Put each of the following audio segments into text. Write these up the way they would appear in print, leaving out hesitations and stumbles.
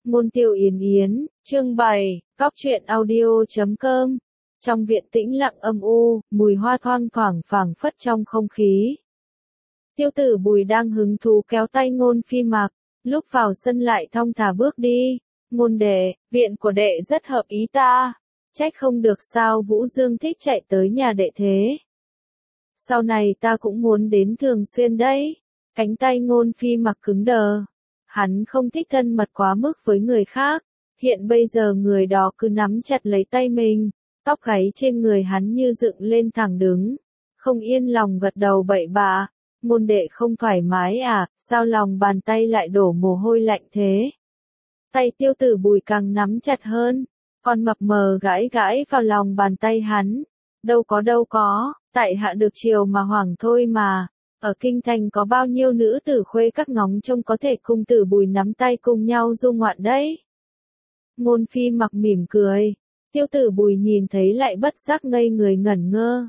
Ngôn Tiêu Yến Yến, chương 7, Góc truyện audio.com. Trong viện tĩnh lặng âm u, mùi hoa thoang thoảng phảng phất trong không khí. Tiêu Tử Bùi đang hứng thú kéo tay Ngôn Phi Mặc, lúc vào sân lại thong thả bước đi. Ngôn đệ, viện của đệ rất hợp ý ta. Trách không được sao Vũ Dương thích chạy tới nhà đệ thế. Sau này ta cũng muốn đến thường xuyên đấy. Cánh tay Ngôn Phi Mặc cứng đờ. Hắn không thích thân mật quá mức với người khác. Hiện bây giờ người đó cứ nắm chặt lấy tay mình. Tóc gáy trên người hắn như dựng lên thẳng đứng. Không yên lòng gật đầu bậy bạ. Ngôn đệ không thoải mái à, sao lòng bàn tay lại đổ mồ hôi lạnh thế? Tay Tiêu Tử Bùi càng nắm chặt hơn. Con mập mờ gãi gãi vào lòng bàn tay hắn. Đâu có, tại hạ được chiều mà hoảng thôi mà. Ở kinh thành có bao nhiêu nữ tử khuê các ngóng trông có thể cùng Tử Bùi nắm tay cùng nhau du ngoạn đấy. Ngôn Phi Mặc mỉm cười. Tiêu Tử Bùi nhìn thấy lại bất giác ngây người ngẩn ngơ.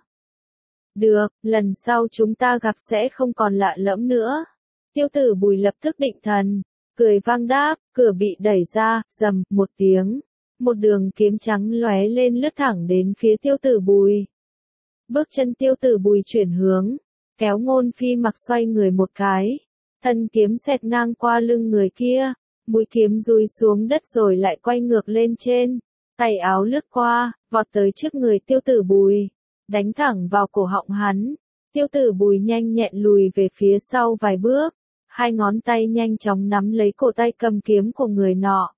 Được, lần sau chúng ta gặp sẽ không còn lạ lẫm nữa. Tiêu Tử Bùi lập tức định thần, cười vang đáp, cửa bị đẩy ra, rầm, một tiếng. Một đường kiếm trắng lóe lên lướt thẳng đến phía Tiêu Tử Bùi. Bước chân Tiêu Tử Bùi chuyển hướng, kéo Ngôn Phi Mặc xoay người một cái. Thân kiếm xẹt ngang qua lưng người kia, mũi kiếm dùi xuống đất rồi lại quay ngược lên trên. Tay áo lướt qua, vọt tới trước người Tiêu Tử Bùi, đánh thẳng vào cổ họng hắn. Tiêu Tử Bùi nhanh nhẹn lùi về phía sau vài bước, hai ngón tay nhanh chóng nắm lấy cổ tay cầm kiếm của người nọ.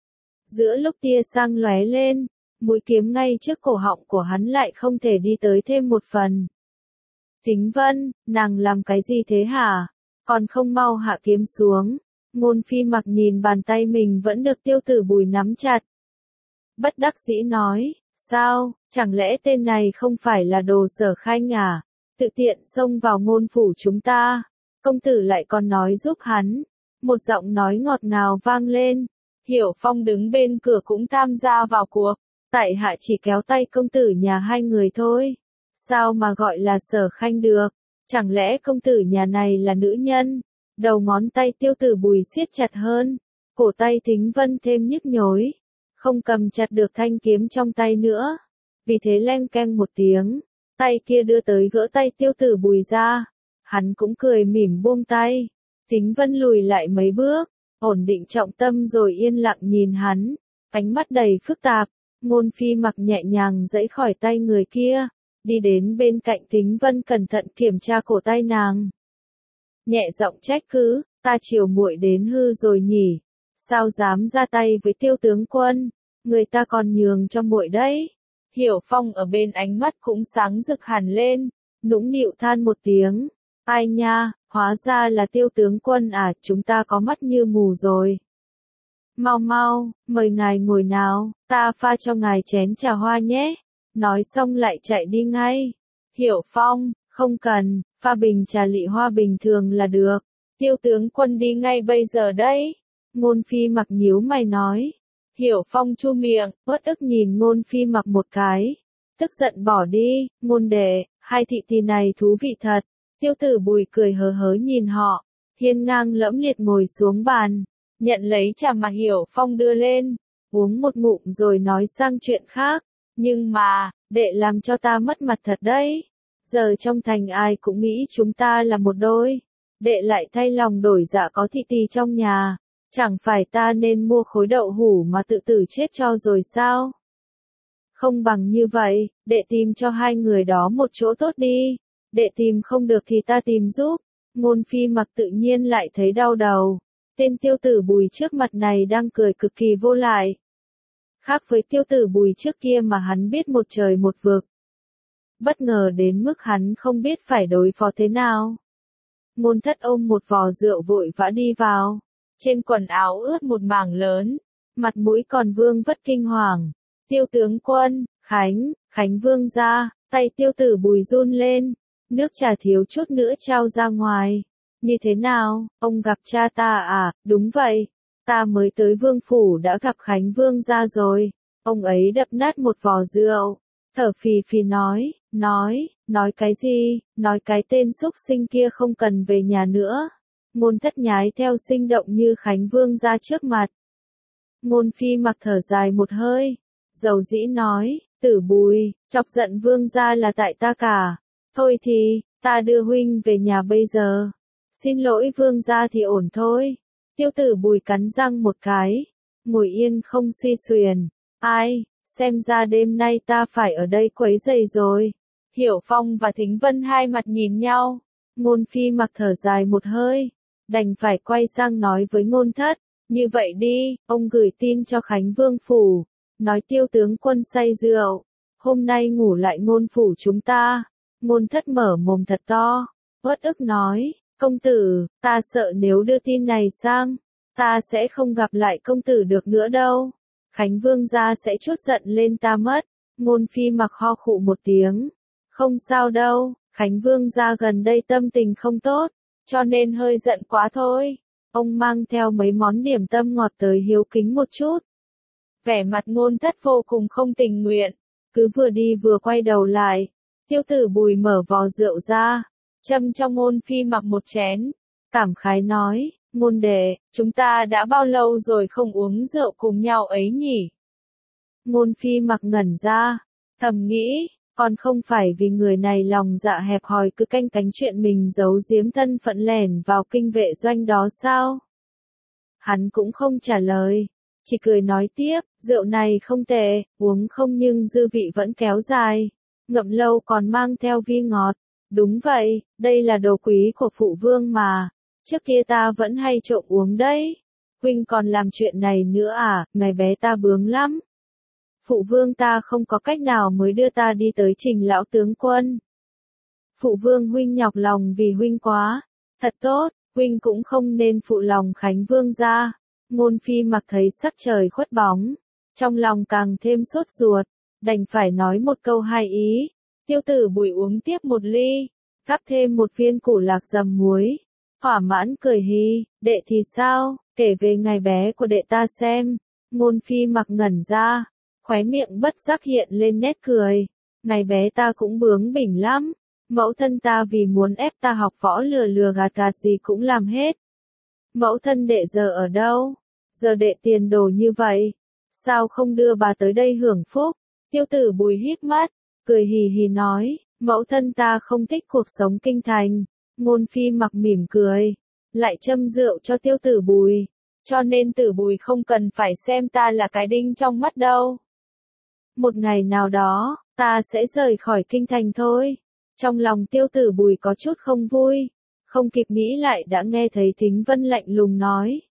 Giữa lúc tia sáng lóe lên, mũi kiếm ngay trước cổ họng của hắn lại không thể đi tới thêm một phần. Thính Vân, nàng làm cái gì thế hả? Còn không mau hạ kiếm xuống. Ngôn Phi Mặc nhìn bàn tay mình vẫn được Tiêu Tử Bùi nắm chặt. Bất đắc dĩ nói, sao, chẳng lẽ tên này không phải là Đồ Sở Khanh à? Tự tiện xông vào ngôn phủ chúng ta. Công tử lại còn nói giúp hắn. Một giọng nói ngọt ngào vang lên. Hiểu Phong đứng bên cửa cũng tham gia vào cuộc. Tại hạ chỉ kéo tay công tử nhà hai người thôi. Sao mà gọi là Sở Khanh được? Chẳng lẽ công tử nhà này là nữ nhân? Đầu ngón tay Tiêu Tử Bùi siết chặt hơn. Cổ tay Thính Vân thêm nhức nhối. Không cầm chặt được thanh kiếm trong tay nữa. Vì thế leng keng một tiếng. Tay kia đưa tới gỡ tay Tiêu Tử Bùi ra. Hắn cũng cười mỉm buông tay. Thính Vân lùi lại mấy bước. Ổn định trọng tâm rồi yên lặng nhìn hắn. Ánh mắt đầy phức tạp. Ngôn Phi Mặc nhẹ nhàng giãy khỏi tay người kia. Đi đến bên cạnh Thính Vân cẩn thận kiểm tra cổ tay nàng. Nhẹ giọng trách cứ, ta chiều muội đến hư rồi nhỉ. Sao dám ra tay với Tiêu tướng quân, người ta còn nhường cho muội đấy. Hiểu Phong ở bên ánh mắt cũng sáng rực hẳn lên, nũng nịu than một tiếng. Ai nha, hóa ra là Tiêu tướng quân à, chúng ta có mắt như mù rồi. Mau mau, mời ngài ngồi nào, ta pha cho ngài chén trà hoa nhé. Nói xong lại chạy đi ngay. Hiểu Phong, không cần, pha bình trà lị hoa bình thường là được. Tiêu tướng quân đi ngay bây giờ đấy. Ngôn Phi Mặc nhíu mày nói. Hiểu Phong chu miệng, uất ức nhìn Ngôn Phi Mặc một cái. Tức giận bỏ đi, ngôn đệ, hai thị tỷ này thú vị thật. Tiêu Tử Bùi cười hớ hớ nhìn họ. Hiên ngang lẫm liệt ngồi xuống bàn. Nhận lấy trà mà Hiểu Phong đưa lên. Uống một ngụm rồi nói sang chuyện khác. Nhưng mà, đệ làm cho ta mất mặt thật đấy. Giờ trong thành ai cũng nghĩ chúng ta là một đôi. Đệ lại thay lòng đổi dạ có thị tỷ trong nhà. Chẳng phải ta nên mua khối đậu hủ mà tự tử chết cho rồi sao? Không bằng như vậy, đệ tìm cho hai người đó một chỗ tốt đi. Đệ tìm không được thì ta tìm giúp. Ngôn Phi Mặc tự nhiên lại thấy đau đầu. Tên Tiêu Tử Bùi trước mặt này đang cười cực kỳ vô lại. Khác với Tiêu Tử Bùi trước kia mà hắn biết một trời một vực. Bất ngờ đến mức hắn không biết phải đối phó thế nào. Ngôn Thất ôm một vò rượu vội vã đi vào. Trên quần áo ướt một mảng lớn. Mặt mũi còn vương vất kinh hoàng. Tiêu tướng quân, Khánh vương ra, tay Tiêu Tử Bùi run lên. Nước trà thiếu chút nữa trao ra ngoài. Như thế nào, ông gặp cha ta à? Đúng vậy. Ta mới tới vương phủ đã gặp Khánh vương ra rồi. Ông ấy đập nát một vò rượu. Thở phì phì nói cái gì, nói cái tên xúc sinh kia không cần về nhà nữa. Ngôn Thất nhái theo sinh động như Khánh vương ra trước mặt. Ngôn Phi Mặc thở dài một hơi, dầu dĩ nói, Tử Bùi, chọc giận vương gia là tại ta cả. Thôi thì, ta đưa huynh về nhà bây giờ. Xin lỗi vương gia thì ổn thôi. Tiêu Tử Bùi cắn răng một cái, ngồi yên không suy xuyển. Ai, xem ra đêm nay ta phải ở đây quấy rầy rồi. Hiểu Phong và Thính Vân hai mặt nhìn nhau. Ngôn Phi Mặc thở dài một hơi, đành phải quay sang nói với Ngôn Thất, như vậy đi, ông gửi tin cho Khánh Vương Phủ, nói Tiêu tướng quân say rượu, hôm nay ngủ lại Ngôn Phủ chúng ta. Ngôn Thất mở mồm thật to, uất ức nói, công tử, ta sợ nếu đưa tin này sang, ta sẽ không gặp lại công tử được nữa đâu. Khánh Vương gia sẽ trút giận lên ta mất. Ngôn Phi Mặc ho khụ một tiếng, không sao đâu, Khánh Vương gia gần đây tâm tình không tốt, cho nên hơi giận quá thôi. Ông mang theo mấy món điểm tâm ngọt tới hiếu kính một chút. Vẻ mặt Ngôn Thất vô cùng không tình nguyện, cứ vừa đi vừa quay đầu lại. Tiêu Tử Bùi mở vò rượu ra, châm cho Ngôn Phi Mặc một chén, cảm khái nói, Ngôn đệ, chúng ta đã bao lâu rồi không uống rượu cùng nhau ấy nhỉ? Ngôn Phi Mặc ngẩn ra, thầm nghĩ, còn không phải vì người này lòng dạ hẹp hòi cứ canh cánh chuyện mình giấu giếm thân phận lẻn vào kinh vệ doanh đó sao? Hắn cũng không trả lời, chỉ cười nói tiếp, rượu này không tệ, uống không nhưng dư vị vẫn kéo dài, ngậm lâu còn mang theo vi ngọt. Đúng vậy, đây là đồ quý của phụ vương mà, trước kia ta vẫn hay trộm uống đấy. Huynh còn làm chuyện này nữa à, ngày bé ta bướng lắm. Phụ vương ta không có cách nào mới đưa ta đi tới Trình lão tướng quân. Phụ vương huynh nhọc lòng vì huynh quá, thật tốt, huynh cũng không nên phụ lòng Khánh Vương gia. Ngôn Phi Mặc thấy sắc trời khuất bóng, trong lòng càng thêm sốt ruột, đành phải nói một câu hai ý. Tiêu Tử Bùi uống tiếp một ly, gắp thêm một viên củ lạc dầm muối, thỏa mãn cười hì, đệ thì sao, kể về ngày bé của đệ ta xem. Ngôn Phi Mặc ngẩn ra, khóe miệng bất giác hiện lên nét cười, ngày bé ta cũng bướng bỉnh lắm, mẫu thân ta vì muốn ép ta học võ lừa lừa gạt gạt gì cũng làm hết. Mẫu thân đệ giờ ở đâu? Giờ đệ tiền đồ như vậy, sao không đưa bà tới đây hưởng phúc? Tiêu Tử Bùi híp mắt, cười hì hì nói, mẫu thân ta không thích cuộc sống kinh thành. Ngôn Phi Mặc mỉm cười, lại châm rượu cho Tiêu Tử Bùi, cho nên Tử Bùi không cần phải xem ta là cái đinh trong mắt đâu. Một ngày nào đó, ta sẽ rời khỏi kinh thành thôi. Trong lòng Tiêu Tử Bùi có chút không vui, không kịp nghĩ lại đã nghe thấy Thính Vân lạnh lùng nói.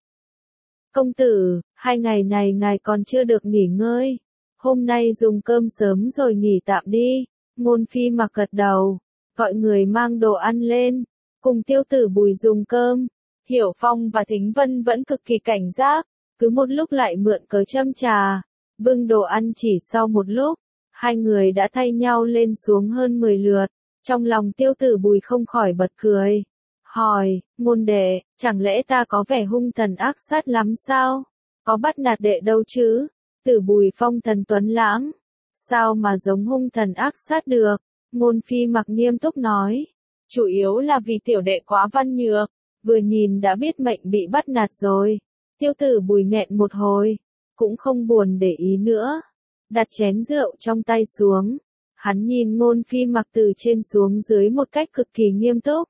Công tử, 2 ngày này ngài còn chưa được nghỉ ngơi, hôm nay dùng cơm sớm rồi nghỉ tạm đi. Ngôn Phi Mặc gật đầu, gọi người mang đồ ăn lên, cùng Tiêu Tử Bùi dùng cơm. Hiểu Phong và Thính Vân vẫn cực kỳ cảnh giác, cứ một lúc lại mượn cớ châm trà, bưng đồ ăn. Chỉ sau một lúc, hai người đã thay nhau lên xuống hơn 10 lượt, trong lòng Tiêu Tử Bùi không khỏi bật cười. Hỏi, Ngôn đệ, chẳng lẽ ta có vẻ hung thần ác sát lắm sao? Có bắt nạt đệ đâu chứ? Tử Bùi phong thần tuấn lãng, sao mà giống hung thần ác sát được? Ngôn Phi Mặc nghiêm túc nói, chủ yếu là vì tiểu đệ quá văn nhược, vừa nhìn đã biết mệnh bị bắt nạt rồi. Tiêu Tử Bùi nghẹn một hồi, cũng không buồn để ý nữa, đặt chén rượu trong tay xuống, hắn nhìn Ngôn Phi Mặc từ trên xuống dưới một cách cực kỳ nghiêm túc.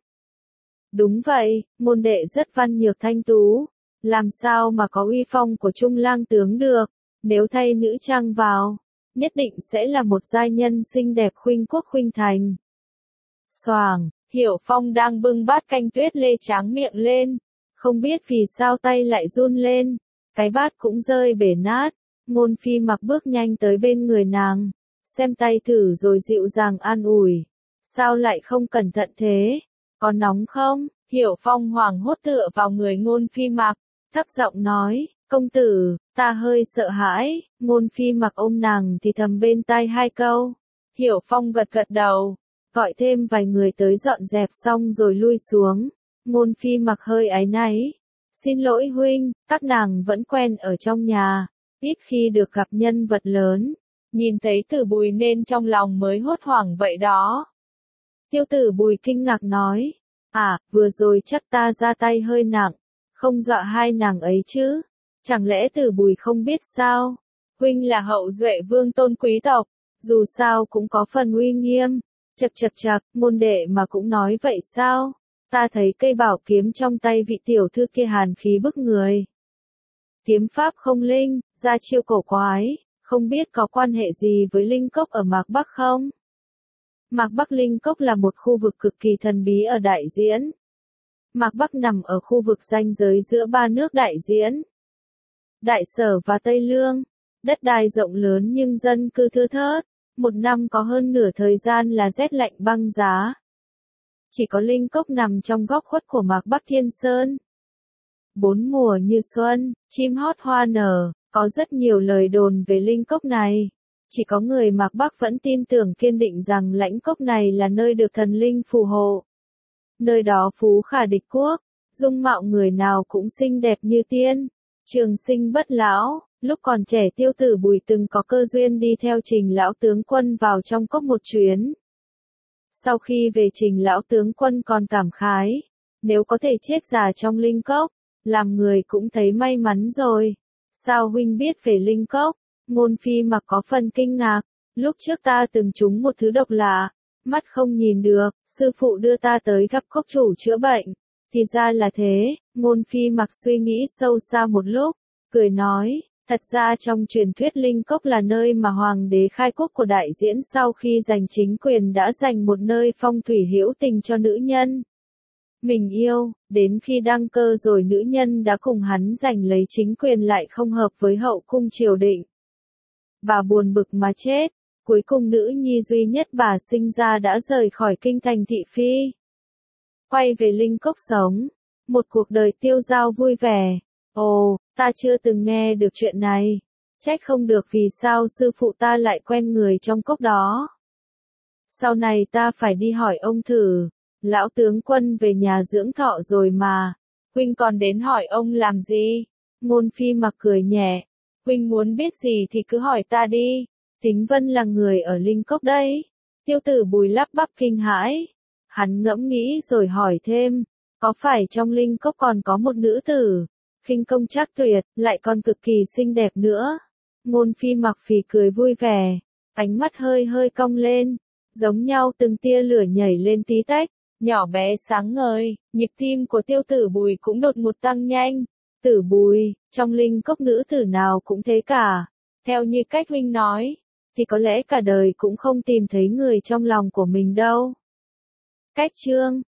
Đúng vậy, Ngôn đệ rất văn nhược thanh tú, làm sao mà có uy phong của Trung lang tướng được, nếu thay nữ trang vào, nhất định sẽ là một giai nhân xinh đẹp khuynh quốc khuynh thành. Xoàng, Hiểu Phong đang bưng bát canh tuyết lê tráng miệng lên, không biết vì sao tay lại run lên, cái bát cũng rơi bể nát. Ngôn Phi Mặc bước nhanh tới bên người nàng, xem tay thử rồi dịu dàng an ủi, sao lại không cẩn thận thế, có nóng không? Hiểu Phong hoảng hốt tựa vào người Ngôn Phi Mặc, thấp giọng nói, công tử, ta hơi sợ hãi. Ngôn Phi Mặc ôm nàng thì thầm bên tai 2 câu. Hiểu Phong gật gật đầu, gọi thêm vài người tới dọn dẹp xong rồi lui xuống. Ngôn Phi Mặc hơi áy náy, xin lỗi huynh, các nàng vẫn quen ở trong nhà, ít khi được gặp nhân vật lớn, nhìn thấy Tử Bùi nên trong lòng mới hốt hoảng vậy đó. Tiêu Tử Bùi kinh ngạc nói, vừa rồi chắc ta ra tay hơi nặng, không dọa hai nàng ấy chứ? Chẳng lẽ Tử Bùi không biết sao? Huynh là hậu duệ vương tôn quý tộc, dù sao cũng có phần uy nghiêm. Chậc chậc chậc, môn đệ mà cũng nói vậy sao? Ta thấy cây bảo kiếm trong tay vị tiểu thư kia hàn khí bức người. Kiếm pháp không linh, ra chiêu cổ quái, không biết có quan hệ gì với Linh Cốc ở Mạc Bắc không? Mạc Bắc Linh Cốc là một khu vực cực kỳ thần bí ở Đại Diễn. Mạc Bắc nằm ở khu vực ranh giới giữa ba nước Đại Diễn, Đại Sở và Tây Lương. Đất đai rộng lớn nhưng dân cư thưa thớt, một năm có hơn nửa thời gian là rét lạnh băng giá. Chỉ có Linh Cốc nằm trong góc khuất của Mạc Bắc Thiên Sơn. Bốn mùa như xuân, chim hót hoa nở, có rất nhiều lời đồn về Linh Cốc này. Chỉ có người Mạc Bắc vẫn tin tưởng kiên định rằng lãnh cốc này là nơi được thần linh phù hộ. Nơi đó phú khả địch quốc, dung mạo người nào cũng xinh đẹp như tiên, trường sinh bất lão. Lúc còn trẻ Tiêu Tử Bùi từng có cơ duyên đi theo Trình lão tướng quân vào trong cốc một chuyến. Sau khi về Trình lão tướng quân còn cảm khái, nếu có thể chết già trong Linh Cốc, làm người cũng thấy may mắn rồi. Sao huynh biết về Linh Cốc? Ngôn Phi Mặc có phần kinh ngạc, lúc trước ta từng trúng một thứ độc lạ, mắt không nhìn được, sư phụ đưa ta tới gặp cốc chủ chữa bệnh. Thì ra là thế, Ngôn Phi Mặc suy nghĩ sâu xa một lúc, cười nói, thật ra trong truyền thuyết Linh Cốc là nơi mà Hoàng đế Khai Quốc của Đại Diễn sau khi giành chính quyền đã dành một nơi phong thủy hữu tình cho nữ nhân mình yêu, đến khi đăng cơ rồi nữ nhân đã cùng hắn giành lấy chính quyền lại không hợp với hậu cung triều định. Bà buồn bực mà chết, cuối cùng nữ nhi duy nhất bà sinh ra đã rời khỏi kinh thành thị phi. Quay về Linh Cốc sống, một cuộc đời tiêu dao vui vẻ. Ồ, ta chưa từng nghe được chuyện này. Trách không được vì sao sư phụ ta lại quen người trong cốc đó. Sau này ta phải đi hỏi ông thử. Lão tướng quân về nhà dưỡng thọ rồi mà. Huynh còn đến hỏi ông làm gì? Ngôn Phi Mặc cười nhẹ. Huynh muốn biết gì thì cứ hỏi ta đi. Tính Vân là người ở Linh Cốc đấy. Tiêu Tử Bùi lắp bắp kinh hãi. Hắn ngẫm nghĩ rồi hỏi thêm. Có phải trong Linh Cốc còn có một nữ tử? Khinh công trác tuyệt, lại còn cực kỳ xinh đẹp nữa. Ngôn Phi Mặc phì cười vui vẻ. Ánh mắt hơi hơi cong lên. Giống nhau từng tia lửa nhảy lên tí tách. Nhỏ bé sáng ngời, nhịp tim của Tiêu Tử Bùi cũng đột ngột tăng nhanh. Tử Bùi, trong Linh Cốc nữ tử nào cũng thế cả. Theo như cách huynh nói, thì có lẽ cả đời cũng không tìm thấy người trong lòng của mình đâu. Cách chương